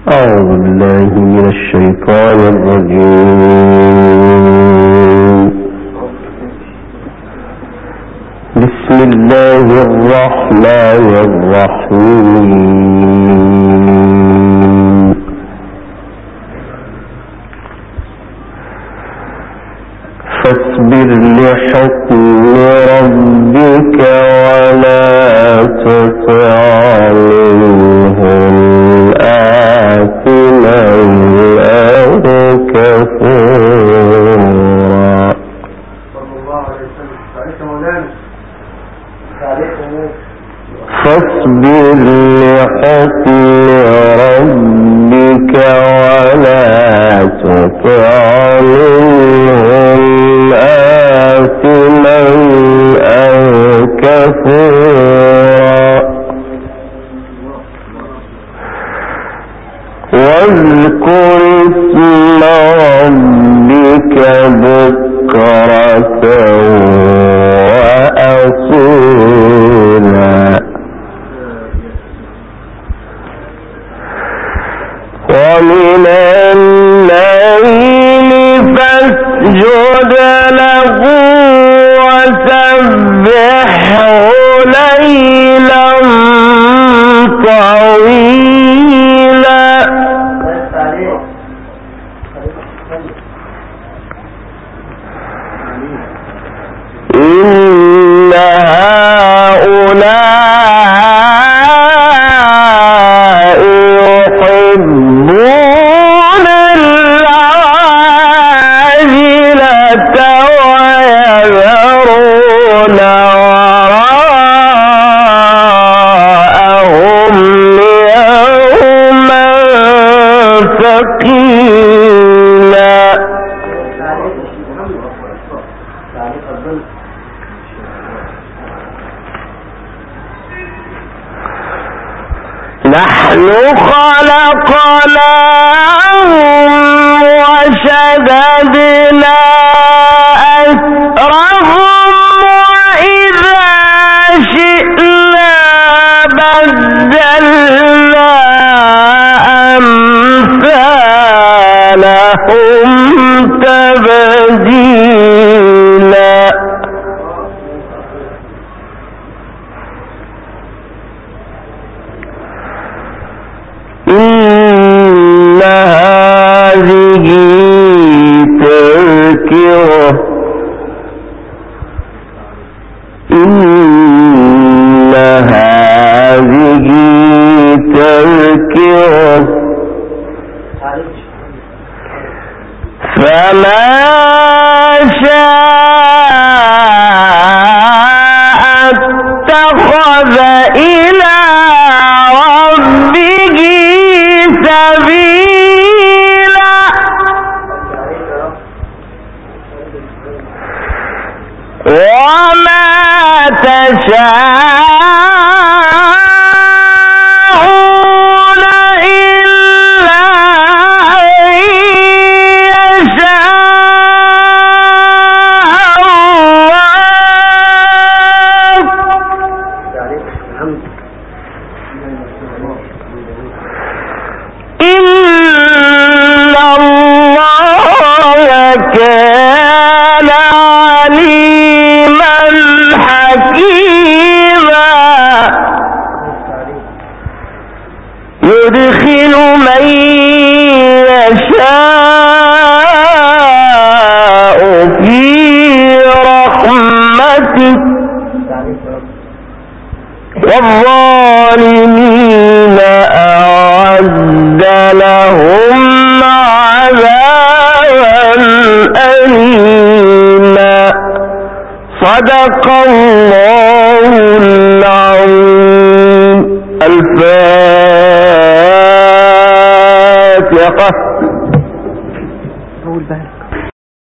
أعوذ بالله من الشيطان الرجيم. بسم الله الرحمن الرحيم. فاصبر لحكم ربك ولا تطع منهم آثما أو كفورا. فاصبر لحكم ربك ولا تطع منهم آثما أو كفورا واذكر اسم ربك بكرة وأصيلا ومن الليل فاسجد له وسبحه ليلا طويلا. إن هؤلاء يحبون العاجلة ويذرون وراءهم يوما ثقيلا. نحن خلقناهم وشددنا أسرهم وإذا شئنا بدلنا أمثالهم تبديلا. إن هذه تذكرة فمن شاء اتخذ إلى ربه سبيلا. وما تشاءون إلا أن يشاء الله كان عليما حكيما يدخل من يشاء في رحمته والظالمين أعد لهم عذابا أليما. صدق الله العظيم.